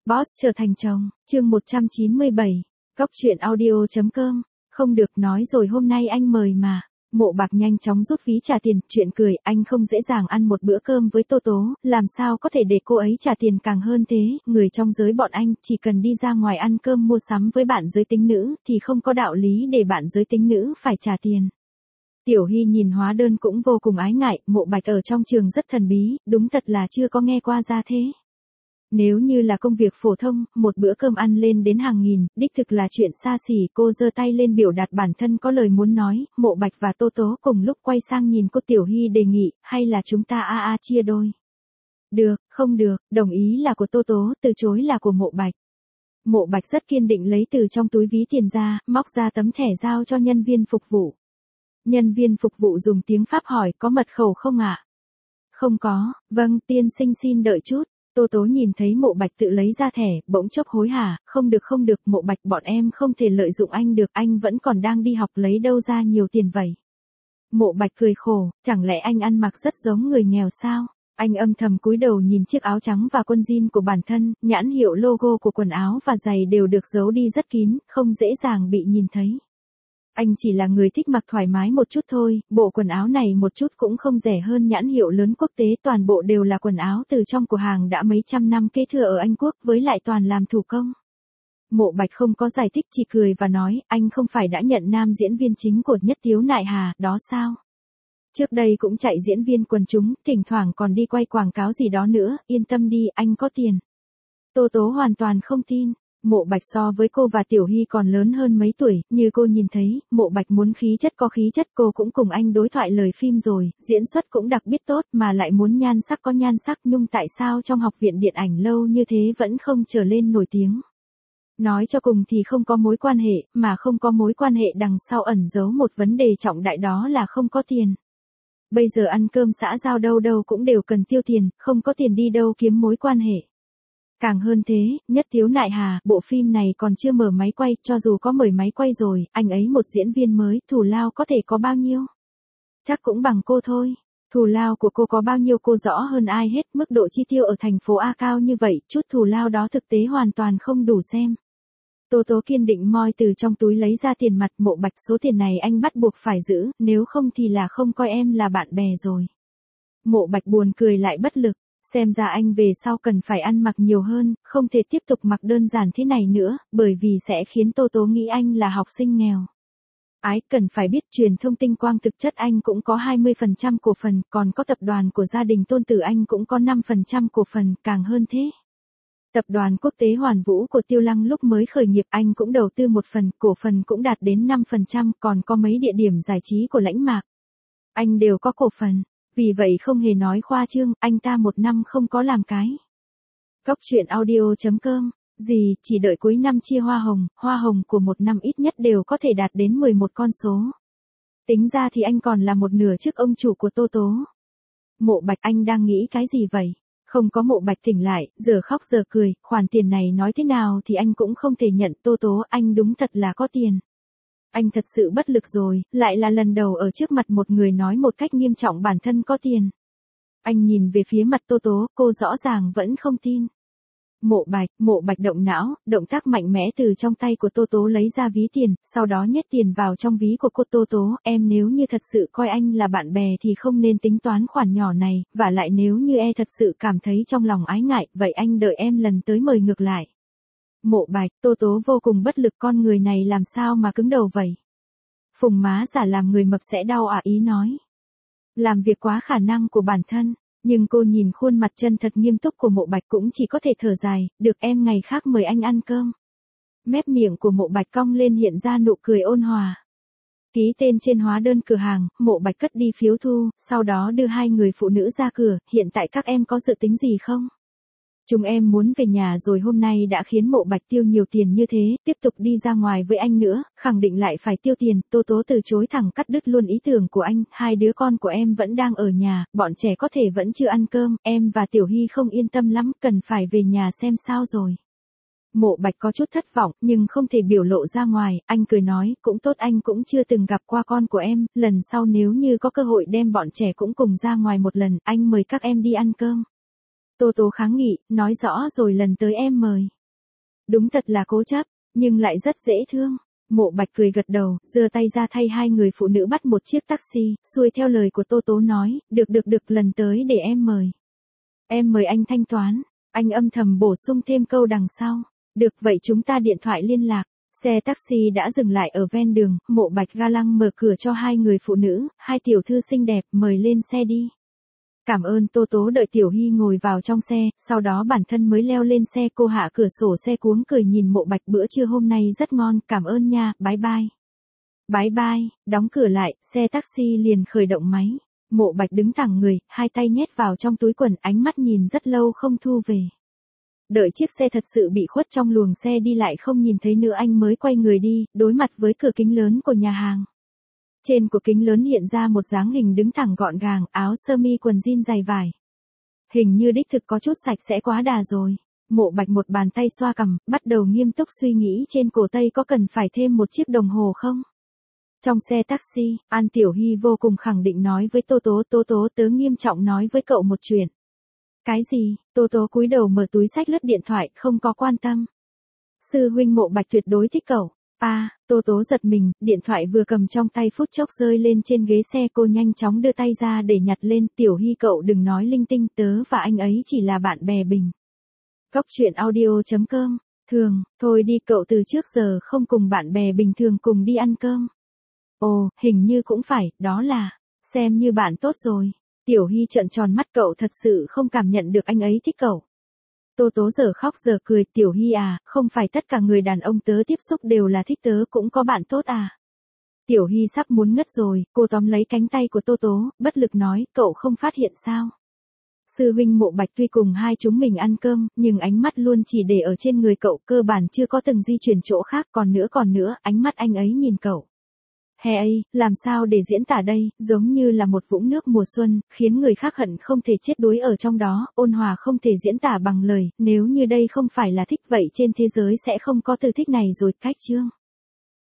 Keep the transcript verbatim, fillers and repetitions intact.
Boss trở thành chồng, chương một trăm chín mươi bảy, Góc truyện audio chấm com, không được nói rồi hôm nay anh mời mà. Mộ Bạch nhanh chóng rút ví trả tiền, chuyện cười, anh không dễ dàng ăn một bữa cơm với Tô Tố, làm sao có thể để cô ấy trả tiền càng hơn thế, người trong giới bọn anh, chỉ cần đi ra ngoài ăn cơm mua sắm với bạn giới tính nữ, thì không có đạo lý để bạn giới tính nữ phải trả tiền. Tiểu Hy nhìn hóa đơn cũng vô cùng ái ngại, Mộ Bạch ở trong trường rất thần bí, đúng thật là chưa có nghe qua ra thế. Nếu như là công việc phổ thông, một bữa cơm ăn lên đến hàng nghìn, đích thực là chuyện xa xỉ. Cô giơ tay lên biểu đạt bản thân có lời muốn nói. Mộ Bạch và Tô Tố cùng lúc quay sang nhìn cô. Tiểu Hy đề nghị, hay là chúng ta a a chia đôi. Được, không được, đồng ý là của Tô Tố, từ chối là của Mộ Bạch. Mộ Bạch rất kiên định lấy từ trong túi ví tiền ra, móc ra tấm thẻ giao cho nhân viên phục vụ. Nhân viên phục vụ dùng tiếng Pháp hỏi, có mật khẩu không ạ? Không có, vâng, tiên sinh xin đợi chút. Tô Tố nhìn thấy Mộ Bạch tự lấy ra thẻ, bỗng chốc hối hả, không được không được, Mộ Bạch, bọn em không thể lợi dụng anh được, anh vẫn còn đang đi học, lấy đâu ra nhiều tiền vậy. Mộ Bạch cười khổ, chẳng lẽ anh ăn mặc rất giống người nghèo sao? Anh âm thầm cúi đầu nhìn chiếc áo trắng và quần jean của bản thân, nhãn hiệu logo của quần áo và giày đều được giấu đi rất kín, không dễ dàng bị nhìn thấy. Anh chỉ là người thích mặc thoải mái một chút thôi, bộ quần áo này một chút cũng không rẻ hơn nhãn hiệu lớn quốc tế, toàn bộ đều là quần áo từ trong cửa hàng đã mấy trăm năm kế thừa ở Anh Quốc, với lại toàn làm thủ công. Mộ Bạch không có giải thích, chỉ cười và nói, anh không phải đã nhận nam diễn viên chính của Nhất Tiếu Nại Hà, đó sao? Trước đây cũng chạy diễn viên quần chúng, thỉnh thoảng còn đi quay quảng cáo gì đó nữa, yên tâm đi, anh có tiền. Tô Tố hoàn toàn không tin. Mộ Bạch so với cô và Tiểu Hy còn lớn hơn mấy tuổi, như cô nhìn thấy, Mộ Bạch muốn khí chất có khí chất, cô cũng cùng anh đối thoại lời phim rồi, diễn xuất cũng đặc biệt tốt, mà lại muốn nhan sắc có nhan sắc, nhưng tại sao trong học viện điện ảnh lâu như thế vẫn không trở lên nổi tiếng. Nói cho cùng thì không có mối quan hệ, mà không có mối quan hệ đằng sau ẩn giấu một vấn đề trọng đại, đó là không có tiền. Bây giờ ăn cơm xã giao đâu đâu cũng đều cần tiêu tiền, không có tiền đi đâu kiếm mối quan hệ. Càng hơn thế, Nhất Tiếu Nại Hà, bộ phim này còn chưa mở máy quay, cho dù có mở máy quay rồi, anh ấy một diễn viên mới, thù lao có thể có bao nhiêu? Chắc cũng bằng cô thôi. Thù lao của cô có bao nhiêu cô rõ hơn ai hết, mức độ chi tiêu ở thành phố A cao như vậy, chút thù lao đó thực tế hoàn toàn không đủ xem. Tô Tố kiên định moi từ trong túi lấy ra tiền mặt. Mộ Bạch, số tiền này anh bắt buộc phải giữ, nếu không thì là không coi em là bạn bè rồi. Mộ Bạch buồn cười lại bất lực. Xem ra anh về sau cần phải ăn mặc nhiều hơn, không thể tiếp tục mặc đơn giản thế này nữa, bởi vì sẽ khiến Tô Tố nghĩ anh là học sinh nghèo. Ái, cần phải biết truyền thông tinh quang thực chất anh cũng có hai mươi phần trăm cổ phần, còn có tập đoàn của gia đình Tôn Tử anh cũng có năm phần trăm cổ phần, càng hơn thế. Tập đoàn quốc tế Hoàn Vũ của Tiêu Lăng lúc mới khởi nghiệp anh cũng đầu tư một phần, cổ phần cũng đạt đến năm phần trăm, còn có mấy địa điểm giải trí của Lãnh Mạc. Anh đều có cổ phần. Vì vậy không hề nói khoa trương, anh ta một năm không có làm cái. Góc truyện audio chấm com, gì, chỉ đợi cuối năm chia hoa hồng, hoa hồng của một năm ít nhất đều có thể đạt đến mười một con số. Tính ra thì anh còn là một nửa trước ông chủ của Tô Tố. Mộ Bạch, anh đang nghĩ cái gì vậy? Không có. Mộ Bạch tỉnh lại, giờ khóc giờ cười, khoản tiền này nói thế nào thì anh cũng không thể nhận. Tô Tố, anh đúng thật là có tiền. Anh thật sự bất lực rồi, lại là lần đầu ở trước mặt một người nói một cách nghiêm trọng bản thân có tiền. Anh nhìn về phía mặt Tô Tố, cô rõ ràng vẫn không tin. Mộ Bạch, Mộ Bạch động não, động tác mạnh mẽ từ trong tay của Tô Tố lấy ra ví tiền, sau đó nhét tiền vào trong ví của cô. Tô Tố, em nếu như thật sự coi anh là bạn bè thì không nên tính toán khoản nhỏ này, và lại nếu như e thật sự cảm thấy trong lòng ái ngại, vậy anh đợi em lần tới mời ngược lại. Mộ Bạch, Tô Tố vô cùng bất lực, con người này làm sao mà cứng đầu vậy? Phùng má giả làm người mập sẽ đau à, ý nói. Làm việc quá khả năng của bản thân, nhưng cô nhìn khuôn mặt chân thật nghiêm túc của Mộ Bạch cũng chỉ có thể thở dài, được em ngày khác mời anh ăn cơm. Mép miệng của Mộ Bạch cong lên hiện ra nụ cười ôn hòa. Ký tên trên hóa đơn cửa hàng, Mộ Bạch cất đi phiếu thu, sau đó đưa hai người phụ nữ ra cửa, hiện tại các em có dự tính gì không? Chúng em muốn về nhà rồi, hôm nay đã khiến Mộ Bạch tiêu nhiều tiền như thế, tiếp tục đi ra ngoài với anh nữa, khẳng định lại phải tiêu tiền. Tô Tố từ chối thẳng, cắt đứt luôn ý tưởng của anh, hai đứa con của em vẫn đang ở nhà, bọn trẻ có thể vẫn chưa ăn cơm, em và Tiểu Hy không yên tâm lắm, cần phải về nhà xem sao rồi. Mộ Bạch có chút thất vọng, nhưng không thể biểu lộ ra ngoài, anh cười nói, cũng tốt, anh cũng chưa từng gặp qua con của em, lần sau nếu như có cơ hội đem bọn trẻ cũng cùng ra ngoài một lần, anh mời các em đi ăn cơm. Tô Tố kháng nghị, nói rõ rồi lần tới em mời. Đúng thật là cố chấp, nhưng lại rất dễ thương. Mộ Bạch cười gật đầu, giơ tay ra thay hai người phụ nữ bắt một chiếc taxi, xuôi theo lời của Tô Tố nói, được được được lần tới để em mời. Em mời anh thanh toán, anh âm thầm bổ sung thêm câu đằng sau. Được vậy chúng ta điện thoại liên lạc. Xe taxi đã dừng lại ở ven đường, Mộ Bạch ga lăng mở cửa cho hai người phụ nữ, hai tiểu thư xinh đẹp mời lên xe đi. Cảm ơn Tô Tố đợi Tiểu Hy ngồi vào trong xe, sau đó bản thân mới leo lên xe cô hạ cửa sổ xe cuống cười nhìn Mộ Bạch bữa trưa hôm nay rất ngon, cảm ơn nha, bye bye. Bye bye, đóng cửa lại, xe taxi liền khởi động máy. Mộ Bạch đứng thẳng người, hai tay nhét vào trong túi quần, ánh mắt nhìn rất lâu không thu về. Đợi chiếc xe thật sự bị khuất trong luồng xe đi lại không nhìn thấy nữa anh mới quay người đi, đối mặt với cửa kính lớn của nhà hàng. Trên của kính lớn hiện ra một dáng hình đứng thẳng gọn gàng, áo sơ mi quần jean dày vải. Hình như đích thực có chút sạch sẽ quá đà rồi. Mộ Bạch một bàn tay xoa cằm, bắt đầu nghiêm túc suy nghĩ trên cổ tay có cần phải thêm một chiếc đồng hồ không? Trong xe taxi, An Tiểu Hy vô cùng khẳng định nói với Tô Tố, Tô Tố tớ nghiêm trọng nói với cậu một chuyện. Cái gì? Tô Tố cúi đầu mở túi xách lướt điện thoại, không có quan tâm. Sư huynh Mộ Bạch tuyệt đối thích cậu. À, Tô Tố giật mình, điện thoại vừa cầm trong tay phút chốc rơi lên trên ghế xe, cô nhanh chóng đưa tay ra để nhặt lên. Tiểu Hy cậu đừng nói linh tinh, tớ và anh ấy chỉ là bạn bè bình. Góc truyện audio chấm com. Thường, thôi đi cậu từ trước giờ không cùng bạn bè bình thường cùng đi ăn cơm. Ồ, hình như cũng phải, đó là, xem như bạn tốt rồi. Tiểu Hy trợn tròn mắt cậu thật sự không cảm nhận được anh ấy thích cậu. Tô Tố giờ khóc giờ cười, Tiểu Hy à, không phải tất cả người đàn ông tớ tiếp xúc đều là thích tớ cũng có bạn tốt à. Tiểu Hy sắp muốn ngất rồi, cô tóm lấy cánh tay của Tô Tố, bất lực nói, cậu không phát hiện sao. Sư huynh Mộ Bạch tuy cùng hai chúng mình ăn cơm, nhưng ánh mắt luôn chỉ để ở trên người cậu, cơ bản chưa có từng di chuyển chỗ khác, còn nữa còn nữa, ánh mắt anh ấy nhìn cậu. Hè ấy, làm sao để diễn tả đây, giống như là một vũng nước mùa xuân, khiến người khác hận không thể chết đuối ở trong đó, ôn hòa không thể diễn tả bằng lời, nếu như đây không phải là thích vậy trên thế giới sẽ không có từ thích này rồi, cách chương.